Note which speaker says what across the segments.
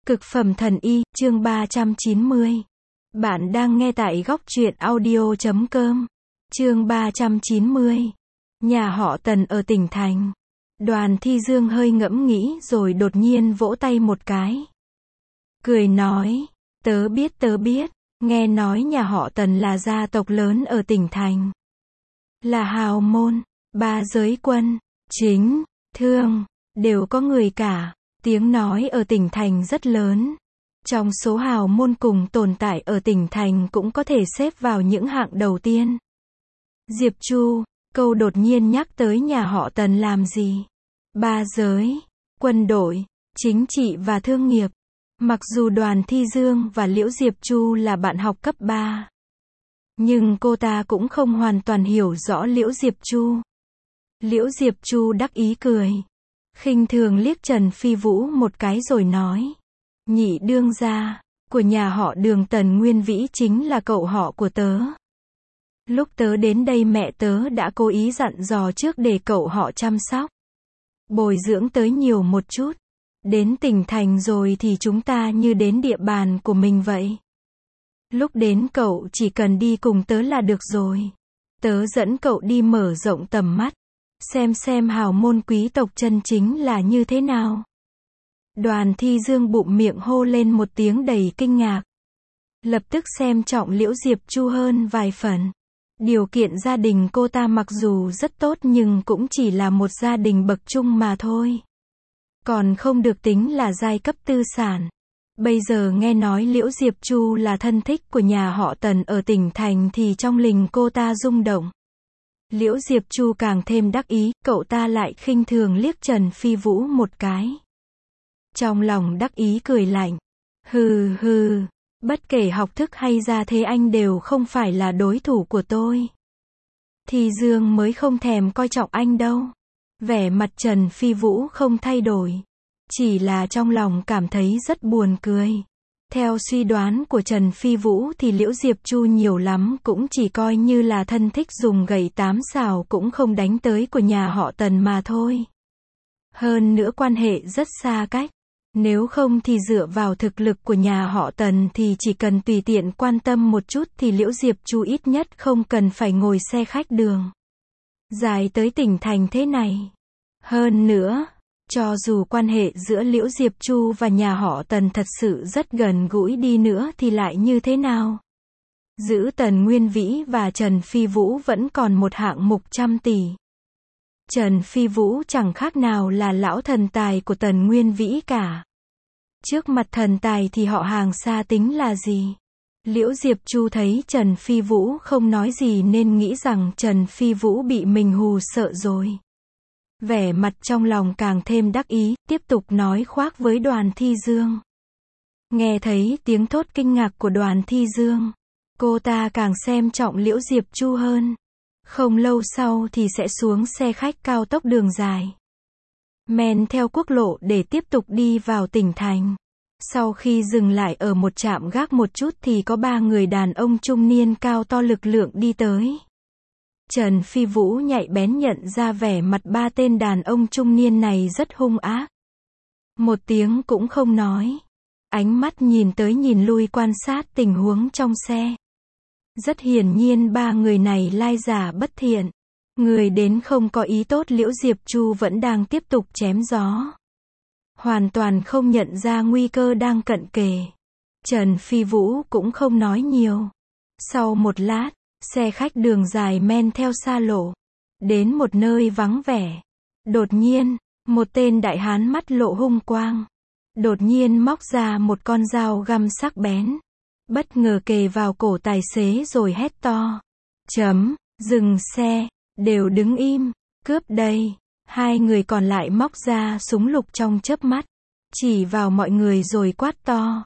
Speaker 1: Cực phẩm thần y, chương 390. Bạn đang nghe tại góc truyện audio.com. Chương 390. Nhà họ Tần ở tỉnh thành. Đoàn Thi Dương hơi ngẫm nghĩ rồi đột nhiên vỗ tay một cái. Cười nói, tớ biết, nghe nói nhà họ Tần là gia tộc lớn ở tỉnh thành. Là hào môn, ba giới quân, chính, thương, đều có người cả. Tiếng nói ở tỉnh thành rất lớn. Trong số hào môn cùng tồn tại ở tỉnh thành cũng có thể xếp vào những hạng đầu tiên. Diệp Chu, câu đột nhiên nhắc tới nhà họ Tần làm gì? Ba giới, quân đội, chính trị và thương nghiệp. Mặc dù Đoàn Thi Dương và Liễu Diệp Chu là bạn học cấp 3. Nhưng cô ta cũng không hoàn toàn hiểu rõ Liễu Diệp Chu. Liễu Diệp Chu đắc ý cười. Khinh thường liếc Trần Phi Vũ một cái rồi nói. Nhị đương gia, của nhà họ Đường Tần Nguyên Vĩ chính là cậu họ của tớ. Lúc tớ đến đây mẹ tớ đã cố ý dặn dò trước để cậu họ chăm sóc. Bồi dưỡng tới nhiều một chút. Đến tỉnh thành rồi thì chúng ta như đến địa bàn của mình vậy. Lúc đến cậu chỉ cần đi cùng tớ là được rồi. Tớ dẫn cậu đi mở rộng tầm mắt. Xem hào môn quý tộc chân chính là như thế nào. Đoàn Thi Dương bụm miệng hô lên một tiếng đầy kinh ngạc. Lập tức xem trọng Liễu Diệp Chu hơn vài phần. Điều kiện gia đình cô ta mặc dù rất tốt nhưng cũng chỉ là một gia đình bậc trung mà thôi. Còn không được tính là giai cấp tư sản. Bây giờ nghe nói Liễu Diệp Chu là thân thích của nhà họ Tần ở tỉnh thành thì trong lòng cô ta rung động. Liễu Diệp Chu càng thêm đắc ý, cậu ta lại khinh thường liếc Trần Phi Vũ một cái. Trong lòng đắc ý cười lạnh. Hừ, bất kể học thức hay gia thế anh đều không phải là đối thủ của tôi. Thì Dương mới không thèm coi trọng anh đâu. Vẻ mặt Trần Phi Vũ không thay đổi. Chỉ là trong lòng cảm thấy rất buồn cười. Theo suy đoán của Trần Phi Vũ thì Liễu Diệp Chu nhiều lắm cũng chỉ coi như là thân thích dùng gậy tám xào cũng không đánh tới của nhà họ Tần mà thôi. Hơn nữa quan hệ rất xa cách. Nếu không thì dựa vào thực lực của nhà họ Tần thì chỉ cần tùy tiện quan tâm một chút thì Liễu Diệp Chu ít nhất không cần phải ngồi xe khách đường dài tới tỉnh thành thế này. Hơn nữa, cho dù quan hệ giữa Liễu Diệp Chu và nhà họ Tần thật sự rất gần gũi đi nữa thì lại như thế nào? Giữ Tần Nguyên Vĩ và Trần Phi Vũ vẫn còn một hạng mục trăm tỷ. Trần Phi Vũ chẳng khác nào là lão thần tài của Tần Nguyên Vĩ cả. Trước mặt thần tài thì họ hàng xa tính là gì? Liễu Diệp Chu thấy Trần Phi Vũ không nói gì nên nghĩ rằng Trần Phi Vũ bị mình hù sợ rồi. Vẻ mặt trong lòng càng thêm đắc ý, tiếp tục nói khoác với Đoàn Thi Dương. Nghe thấy tiếng thốt kinh ngạc của Đoàn Thi Dương, cô ta càng xem trọng Liễu Diệp Chu hơn. Không lâu sau thì sẽ xuống xe khách cao tốc đường dài. Men theo quốc lộ để tiếp tục đi vào tỉnh thành. Sau khi dừng lại ở một trạm gác một chút thì có 3 người đàn ông trung niên cao to lực lượng đi tới. Trần Phi Vũ nhạy bén nhận ra vẻ mặt 3 tên đàn ông trung niên này rất hung ác. Một tiếng cũng không nói. Ánh mắt nhìn tới nhìn lui quan sát tình huống trong xe. Rất hiển nhiên 3 người này lai giả bất thiện. Người đến không có ý tốt. Liễu Diệp Chu vẫn đang tiếp tục chém gió. Hoàn toàn không nhận ra nguy cơ đang cận kề. Trần Phi Vũ cũng không nói nhiều. Sau một lát, xe khách đường dài men theo xa lộ. Đến một nơi vắng vẻ. Đột nhiên, một tên đại hán mắt lộ hung quang. Đột nhiên móc ra một con dao găm sắc bén. Bất ngờ kề vào cổ tài xế rồi hét to. Dừng xe, đều đứng im, cướp đây. 2 người còn lại móc ra súng lục trong chớp mắt. Chỉ vào mọi người rồi quát to.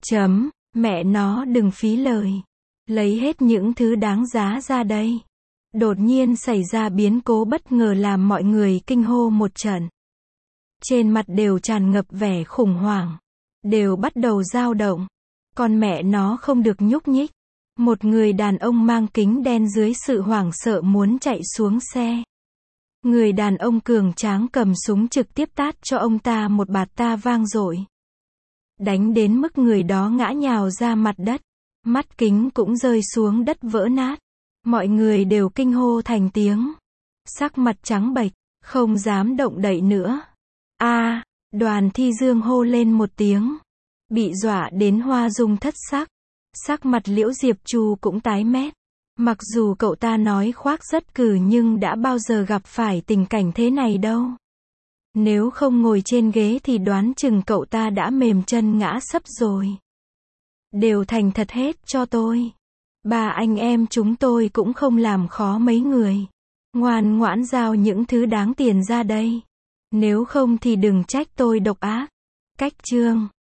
Speaker 1: Mẹ nó đừng phí lời. Lấy hết những thứ đáng giá ra đây. Đột nhiên xảy ra biến cố bất ngờ làm mọi người kinh hô một trận. Trên mặt đều tràn ngập vẻ khủng hoảng. Đều bắt đầu dao động. Con mẹ nó không được nhúc nhích. Một người đàn ông mang kính đen dưới sự hoảng sợ muốn chạy xuống xe. Người đàn ông cường tráng cầm súng trực tiếp tát cho ông ta một bạt ta vang dội. đánh đến mức người đó ngã nhào ra mặt đất. Mắt kính cũng rơi xuống đất vỡ nát. Mọi người đều kinh hô thành tiếng. Sắc mặt trắng bệch, không dám động đậy nữa. A, Đoàn Thi Dương hô lên một tiếng. Bị dọa đến Hoa Dung thất sắc. Sắc mặt Liễu Diệp Trù cũng tái mét. Mặc dù cậu ta nói khoác rất cừ nhưng đã bao giờ gặp phải tình cảnh thế này đâu. Nếu không ngồi trên ghế thì đoán chừng cậu ta đã mềm chân ngã sấp rồi. Đều thành thật hết cho tôi. Ba anh em chúng tôi cũng không làm khó mấy người. Ngoan ngoãn giao những thứ đáng tiền ra đây. Nếu không thì đừng trách tôi độc ác. Cách chương